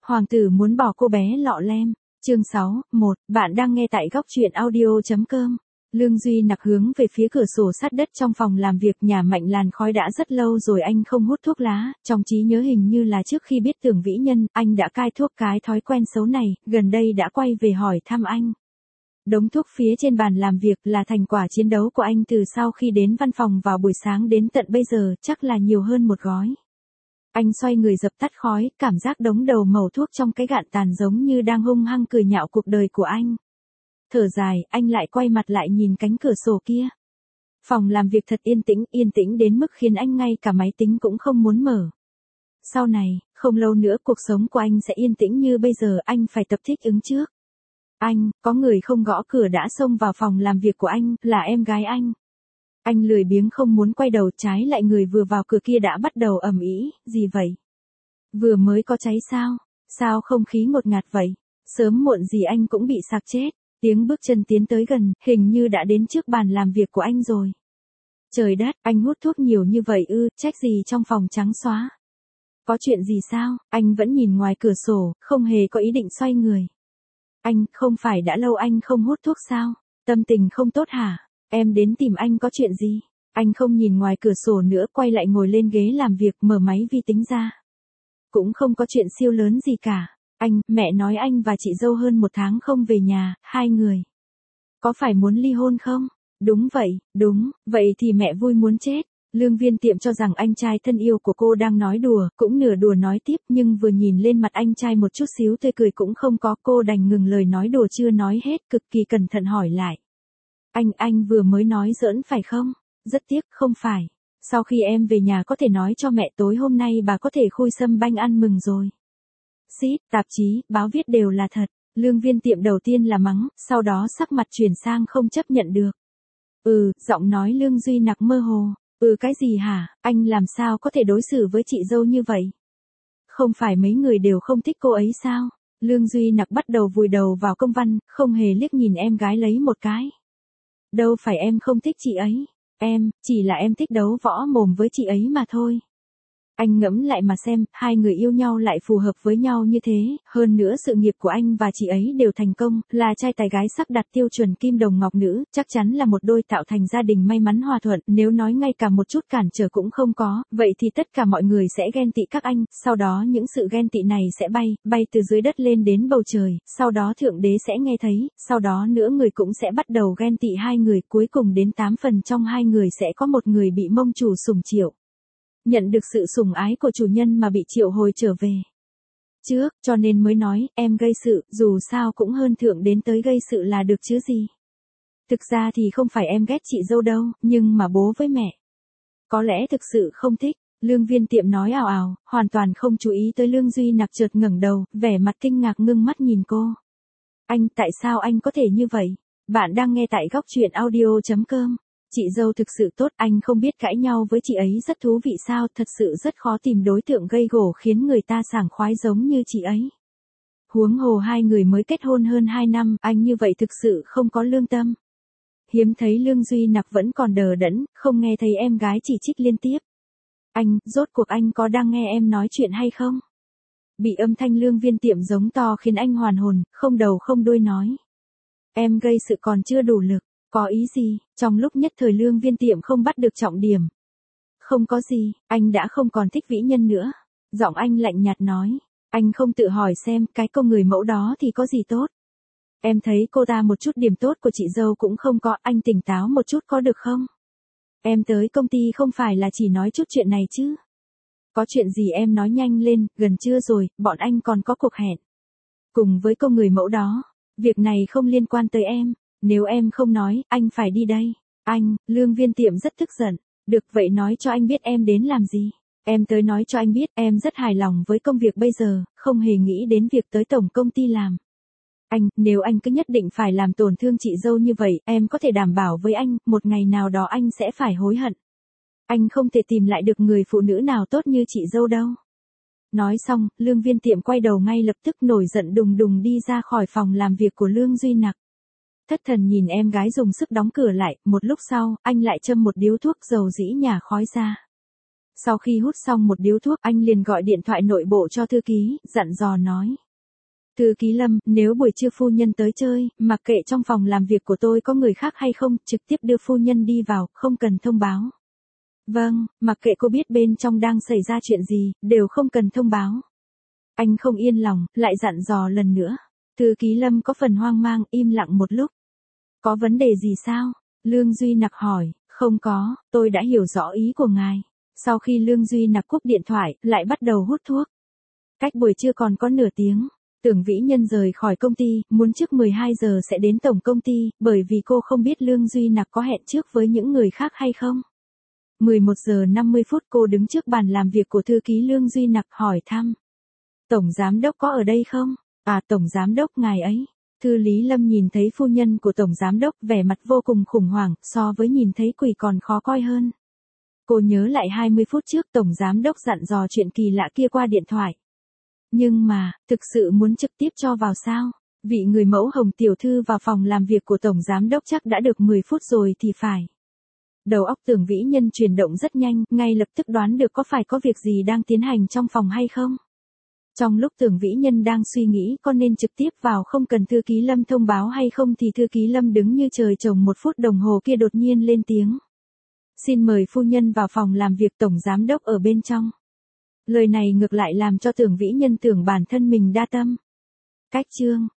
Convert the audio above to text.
Hoàng tử muốn bỏ cô bé lọ lem. Chương 6, 1, bạn đang nghe tại góc truyện audio.com. Lương Duy Nặc hướng về phía cửa sổ sát đất trong phòng làm việc nhà Mạnh Làn khói đã rất lâu rồi anh không hút thuốc lá, trong trí nhớ hình như là trước khi biết Tưởng Vĩ Nhân, anh đã cai thuốc cái thói quen xấu này, gần đây đã quay về hỏi thăm anh. Đống thuốc phía trên bàn làm việc là thành quả chiến đấu của anh từ sau khi đến văn phòng vào buổi sáng đến tận bây giờ, chắc là nhiều hơn một gói. Anh xoay người dập tắt khói, cảm giác đống đầu mẩu thuốc trong cái gạn tàn giống như đang hung hăng cười nhạo cuộc đời của anh. Thở dài, anh lại quay mặt lại nhìn cánh cửa sổ kia. Phòng làm việc thật yên tĩnh đến mức khiến anh ngay cả máy tính cũng không muốn mở. Sau này, không lâu nữa cuộc sống của anh sẽ yên tĩnh như bây giờ, anh phải tập thích ứng trước. Anh, có người không gõ cửa đã xông vào phòng làm việc của anh, là em gái anh. Anh lười biếng không muốn quay đầu, trái lại người vừa vào cửa kia đã bắt đầu ầm ĩ, gì vậy? Vừa mới có cháy sao? Sao không khí ngột ngạt vậy? Sớm muộn gì anh cũng bị sặc chết. Tiếng bước chân tiến tới gần, hình như đã đến trước bàn làm việc của anh rồi. Trời đất, anh hút thuốc nhiều như vậy ư, trách gì trong phòng trắng xóa. Có chuyện gì sao? Anh vẫn nhìn ngoài cửa sổ, không hề có ý định xoay người. Anh, không phải đã lâu anh không hút thuốc sao? Tâm tình không tốt hả? Em đến tìm anh có chuyện gì? Anh không nhìn ngoài cửa sổ nữa, quay lại ngồi lên ghế làm việc, mở máy vi tính ra. Cũng không có chuyện siêu lớn gì cả. Anh, mẹ nói anh và chị dâu hơn 1 tháng không về nhà, 2 người. Có phải muốn ly hôn không? Đúng vậy, đúng, vậy thì mẹ vui muốn chết. Lương Viên Tiệm cho rằng anh trai thân yêu của cô đang nói đùa, cũng nửa đùa nói tiếp, nhưng vừa nhìn lên mặt anh trai một chút xíu tươi cười cũng không có, cô đành ngừng lời nói đùa chưa nói hết, cực kỳ cẩn thận hỏi lại. Anh vừa mới nói giỡn phải không? Rất tiếc, không phải. Sau khi em về nhà có thể nói cho mẹ tối hôm nay bà có thể khui sâm banh ăn mừng rồi. Xít, tạp chí, báo viết đều là thật. Lương Viên Tiệm đầu tiên là mắng, sau đó sắc mặt chuyển sang không chấp nhận được. Giọng nói Lương Duy Nặc mơ hồ. Cái gì hả, anh làm sao có thể đối xử với chị dâu như vậy? Không phải mấy người đều không thích cô ấy sao? Lương Duy Nặc bắt đầu vùi đầu vào công văn, không hề liếc nhìn em gái lấy một cái. Đâu phải em không thích chị ấy. Chỉ là em thích đấu võ mồm với chị ấy mà thôi. Anh ngẫm lại mà xem, hai người yêu nhau lại phù hợp với nhau như thế, hơn nữa sự nghiệp của anh và chị ấy đều thành công, là trai tài gái sắc đạt tiêu chuẩn kim đồng ngọc nữ, chắc chắn là một đôi tạo thành gia đình may mắn hòa thuận, nếu nói ngay cả một chút cản trở cũng không có, vậy thì tất cả mọi người sẽ ghen tị các anh, sau đó những sự ghen tị này sẽ bay từ dưới đất lên đến bầu trời, sau đó thượng đế sẽ nghe thấy, sau đó nữa người cũng sẽ bắt đầu ghen tị hai người, cuối cùng đến 8 phần trong hai người sẽ có một người bị mông chủ sủng triệu. Nhận được sự sủng ái của chủ nhân mà bị triệu hồi trở về. Cho nên mới nói, em gây sự, dù sao cũng hơn thượng đến tới gây sự là được chứ gì. Thực ra thì không phải em ghét chị dâu đâu, nhưng mà bố với mẹ. Có lẽ thực sự không thích, Lương Viên Tiệm nói ào ào, hoàn toàn không chú ý tới Lương Duy Nặc chợt ngẩng đầu, vẻ mặt kinh ngạc ngưng mắt nhìn cô. Anh, tại sao anh có thể như vậy? Bạn đang nghe tại góc truyện audio.com. Chị dâu thực sự tốt, anh không biết cãi nhau với chị ấy rất thú vị sao, thật sự rất khó tìm đối tượng gây gổ khiến người ta sảng khoái giống như chị ấy. Huống hồ hai người mới kết hôn hơn 2 năm, anh như vậy thực sự không có lương tâm. Hiếm thấy Lương Duy Nặc vẫn còn đờ đẫn, không nghe thấy em gái chỉ trích liên tiếp. Anh, rốt cuộc anh có đang nghe em nói chuyện hay không? Bị âm thanh Lương Viên Tiệm giống to khiến anh hoàn hồn, không đầu không đuôi nói. Em gây sự còn chưa đủ lực. Có ý gì? Trong lúc nhất thời Lương Viên Tiệm không bắt được trọng điểm. Không có gì, anh đã không còn thích Vĩ Nhân nữa. Giọng anh lạnh nhạt nói. Anh không tự hỏi xem cái cô người mẫu đó thì có gì tốt. Em thấy cô ta một chút điểm tốt của chị dâu cũng không có, anh tỉnh táo một chút có được không? Em tới công ty không phải là chỉ nói chút chuyện này chứ. Có chuyện gì em nói nhanh lên, gần trưa rồi, bọn anh còn có cuộc hẹn. Cùng với cô người mẫu đó, việc này không liên quan tới em. Nếu em không nói, anh phải đi đây. Anh, Lương Viên Tiệm rất tức giận. Được vậy nói cho anh biết em đến làm gì. Em tới nói cho anh biết em rất hài lòng với công việc bây giờ, không hề nghĩ đến việc tới tổng công ty làm. Anh, nếu anh cứ nhất định phải làm tổn thương chị dâu như vậy, em có thể đảm bảo với anh, một ngày nào đó anh sẽ phải hối hận. Anh không thể tìm lại được người phụ nữ nào tốt như chị dâu đâu. Nói xong, Lương Viên Tiệm quay đầu ngay lập tức nổi giận đùng đùng đi ra khỏi phòng làm việc của Lương Duy Nặc. Thất thần nhìn em gái dùng sức đóng cửa lại, một lúc sau, anh lại châm một điếu thuốc dầu dĩ nhả khói ra. Sau khi hút xong một điếu thuốc, anh liền gọi điện thoại nội bộ cho thư ký, dặn dò nói. Thư ký Lâm, nếu buổi trưa phu nhân tới chơi, mặc kệ trong phòng làm việc của tôi có người khác hay không, trực tiếp đưa phu nhân đi vào, không cần thông báo. Vâng, mặc kệ cô biết bên trong đang xảy ra chuyện gì, đều không cần thông báo. Anh không yên lòng, lại dặn dò lần nữa. Thư ký Lâm có phần hoang mang, im lặng một lúc. Có vấn đề gì sao? Lương Duy Nặc hỏi. Không có, tôi đã hiểu rõ ý của ngài. Sau khi Lương Duy Nặc cúp điện thoại, lại bắt đầu hút thuốc. Cách buổi trưa còn có nửa tiếng. Tưởng Vĩ Nhân rời khỏi công ty, muốn trước 12 giờ sẽ đến tổng công ty, bởi vì cô không biết Lương Duy Nặc có hẹn trước với những người khác hay không. 11 giờ 50 phút cô đứng trước bàn làm việc của thư ký Lương Duy Nặc hỏi thăm. Tổng giám đốc có ở đây không? À, tổng giám đốc ngài ấy. Thư Lý Lâm nhìn thấy phu nhân của tổng giám đốc vẻ mặt vô cùng khủng hoảng, so với nhìn thấy quỷ còn khó coi hơn. Cô nhớ lại 20 phút trước tổng giám đốc dặn dò chuyện kỳ lạ kia qua điện thoại. Nhưng mà, thực sự muốn trực tiếp cho vào sao? Vị người mẫu Hồng tiểu thư vào phòng làm việc của tổng giám đốc chắc đã được 10 phút rồi thì phải. Đầu óc Tưởng Vĩ Nhân chuyển động rất nhanh, ngay lập tức đoán được có phải có việc gì đang tiến hành trong phòng hay không. Trong lúc Tưởng Vĩ Nhân đang suy nghĩ có nên trực tiếp vào không cần thư ký Lâm thông báo hay không thì thư ký Lâm đứng như trời trồng 1 phút đồng hồ kia đột nhiên lên tiếng. Xin mời phu nhân vào phòng làm việc tổng giám đốc ở bên trong. Lời này ngược lại làm cho Tưởng Vĩ Nhân tưởng bản thân mình đa tâm. Cách chương